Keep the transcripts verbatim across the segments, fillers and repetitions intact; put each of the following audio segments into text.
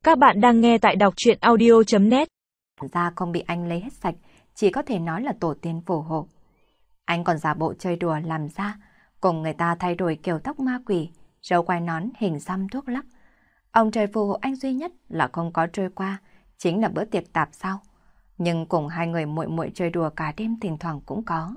Các bạn đang nghe tại đọc truyện audio chấm net. Ra không bị anh lấy hết sạch, chỉ có thể nói là tổ tiên phù hộ. Anh còn giả bộ chơi đùa làm ra, cùng người ta thay đổi kiểu tóc ma quỷ, râu quai nón hình xăm thuốc lắc. Ông trời phù hộ anh duy nhất là không có trôi qua, chính là bữa tiệc tạp sao. Nhưng cùng hai người muội muội chơi đùa cả đêm thỉnh thoảng cũng có.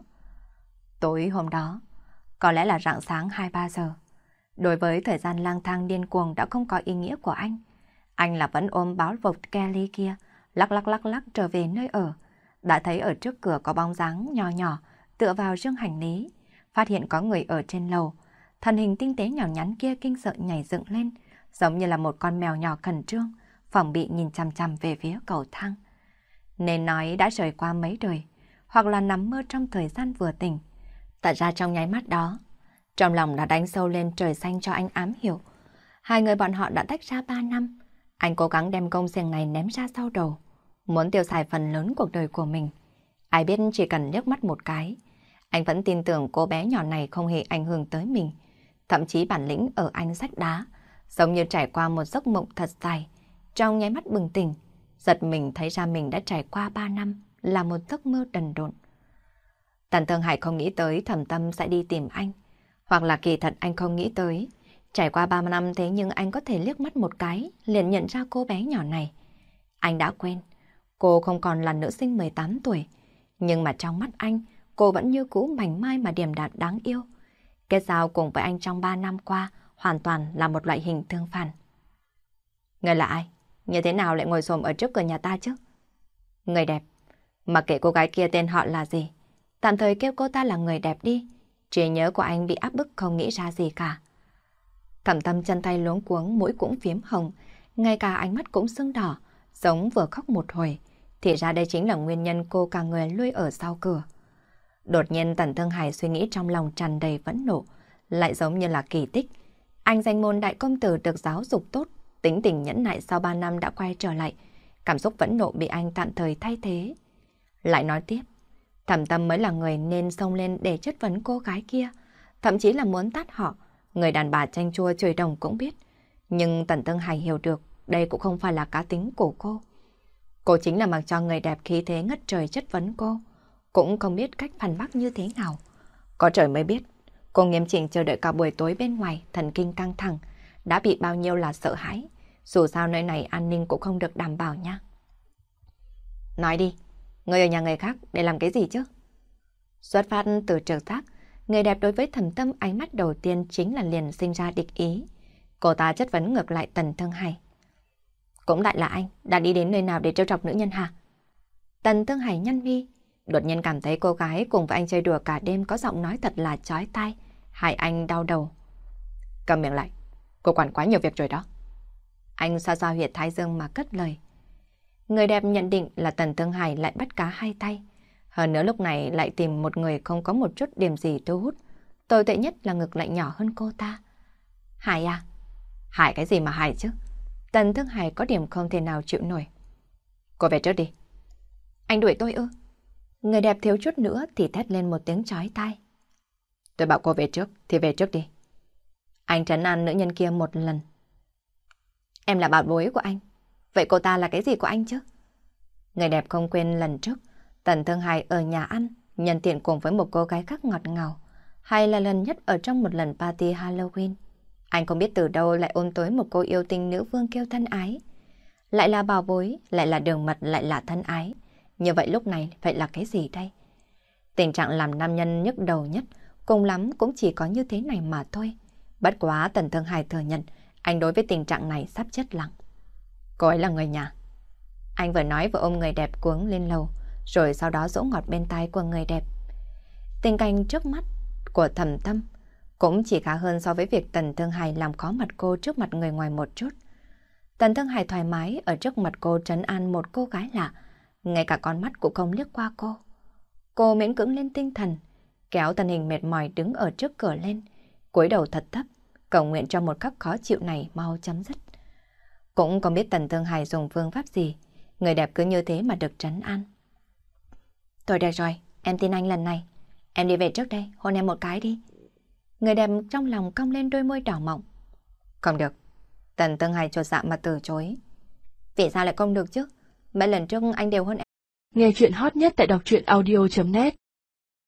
Tối hôm đó, có lẽ là rạng sáng hai ba giờ. Đối với thời gian lang thang điên cuồng đã không có ý nghĩa của anh. Anh là vẫn ôm báo vật Kelly kia, lắc lắc lắc lắc trở về nơi ở. Đã thấy ở trước cửa có bóng dáng nhỏ nhỏ, tựa vào dương hành lý. Phát hiện có người ở trên lầu. Thân hình tinh tế nhỏ nhắn kia kinh sợ nhảy dựng lên, giống như là một con mèo nhỏ khẩn trương, phòng bị nhìn chằm chằm về phía cầu thang. Nên nói đã rời qua mấy đời, hoặc là nằm mơ trong thời gian vừa tỉnh. Thật ra trong nháy mắt đó, trong lòng đã đánh sâu lên trời xanh cho anh ám hiểu. Hai người bọn họ đã tách ra ba năm. Anh cố gắng đem công xiềng này ném ra sau đầu, muốn tiêu xài phần lớn cuộc đời của mình. Ai biết chỉ cần liếc mắt một cái, anh vẫn tin tưởng cô bé nhỏ này không hề ảnh hưởng tới mình. Thậm chí bản lĩnh ở anh rách đá, giống như trải qua một giấc mộng thật dài. Trong nháy mắt bừng tỉnh, giật mình thấy ra mình đã trải qua ba năm là một giấc mơ đần độn. Tần Thương Hải không nghĩ tới Thẩm Tâm sẽ đi tìm anh, hoặc là kỳ thật anh không nghĩ tới. Trải qua ba năm thế nhưng anh có thể liếc mắt một cái liền nhận ra cô bé nhỏ này. Anh đã quên, cô không còn là nữ sinh mười tám tuổi, nhưng mà trong mắt anh, cô vẫn như cũ mảnh mai mà điềm đạm đáng yêu. Kết giao cùng với anh trong ba năm qua hoàn toàn là một loại hình tương phản. Người là ai? Như thế nào lại ngồi xổm ở trước cửa nhà ta chứ? Người đẹp. Mà kệ cô gái kia tên họ là gì, tạm thời kêu cô ta là người đẹp đi. Trí nhớ của anh bị áp bức không nghĩ ra gì cả. Thẩm Tâm chân tay luống cuống, mũi cũng phiếm hồng, ngay cả ánh mắt cũng sưng đỏ, giống vừa khóc một hồi. Thì ra đây chính là nguyên nhân cô cả người lui ở sau cửa. Đột nhiên Tần Thương Hải suy nghĩ trong lòng tràn đầy phẫn nộ, lại giống như là kỳ tích. Anh danh môn đại công tử được giáo dục tốt, tính tình nhẫn nại sau ba năm đã quay trở lại. Cảm xúc phẫn nộ bị anh tạm thời thay thế. Lại nói tiếp, Thẩm Tâm mới là người nên xông lên để chất vấn cô gái kia, thậm chí là muốn tát họ. Người đàn bà chanh chua chửi đồng cũng biết. Nhưng Tần Tương Hải hiểu được đây cũng không phải là cá tính của cô. Cô chính là mặc cho người đẹp khí thế ngất trời chất vấn cô, cũng không biết cách phản bác như thế nào. Có trời mới biết, cô nghiêm chỉnh chờ đợi cả buổi tối bên ngoài, thần kinh căng thẳng, đã bị bao nhiêu là sợ hãi. Dù sao nơi này an ninh cũng không được đảm bảo nha. Nói đi, người ở nhà người khác để làm cái gì chứ? Xuất phát từ trực giác, người đẹp đối với Thẩm Tâm ánh mắt đầu tiên chính là liền sinh ra địch ý. Cô ta chất vấn ngược lại Tần Thương Hải. Cũng lại là anh, đã đi đến nơi nào để trêu chọc nữ nhân hả? Tần Thương Hải nhăn mi, đột nhiên cảm thấy cô gái cùng với anh chơi đùa cả đêm có giọng nói thật là chói tai, hại anh đau đầu. Cầm miệng lại, cô quản quá nhiều việc rồi đó. Anh xoa xoa huyệt thái dương mà cất lời. Người đẹp nhận định là Tần Thương Hải lại bắt cá hai tay. Hơn nữa lúc này lại tìm một người không có một chút điểm gì thu hút. Tồi tệ nhất là ngực lại nhỏ hơn cô ta. Hải à? Hải cái gì mà Hải chứ? Tần Thương Hải có điểm không thể nào chịu nổi. Cô về trước đi. Anh đuổi tôi ư? Người đẹp thiếu chút nữa thì thét lên một tiếng chói tai. Tôi bảo cô về trước thì về trước đi. Anh trấn an nữ nhân kia một lần. Em là bảo bối của anh. Vậy cô ta là cái gì của anh chứ? Người đẹp không quên lần trước Tần Thương Hải ở nhà ăn, nhân tiện cùng với một cô gái khác ngọt ngào, hay là lần nhất ở trong một lần party Halloween. Anh không biết từ đâu lại ôm tới một cô yêu tinh nữ vương kêu thân ái. Lại là bảo bối, lại là đường mật, lại là thân ái. Như vậy lúc này phải là cái gì đây? Tình trạng làm nam nhân nhức đầu nhất, cùng lắm cũng chỉ có như thế này mà thôi. Bất quá Tần Thương Hải thừa nhận, anh đối với tình trạng này sắp chết lặng. Cô ấy là người nhà. Anh vừa nói vừa ôm người đẹp cuống lên lầu, rồi sau đó dỗ ngọt bên tai của người đẹp. Tình cảnh trước mắt của Thẩm Tâm cũng chỉ khá hơn so với việc Tần Thương Hải làm khó mặt cô trước mặt người ngoài một chút. Tần Thương Hải thoải mái ở trước mặt cô trấn an một cô gái lạ, ngay cả con mắt cũng không liếc qua cô. Cô miễn cưỡng lên tinh thần, kéo thân hình mệt mỏi đứng ở trước cửa lên, cúi đầu thật thấp, cầu nguyện cho một khắc khó chịu này mau chấm dứt. Cũng không biết Tần Thương Hải dùng phương pháp gì, người đẹp cứ như thế mà được trấn an. Thôi được rồi, em tin anh lần này. Em đi về trước đây, hôn em một cái đi. Người đẹp trong lòng cong lên đôi môi đỏ mọng. Không được. Tần Thương Hải chột dạ mà từ chối. Vì sao lại không được chứ? Mấy lần trước anh đều hơn em. Nghe chuyện hot nhất tại đọc truyện audio chấm net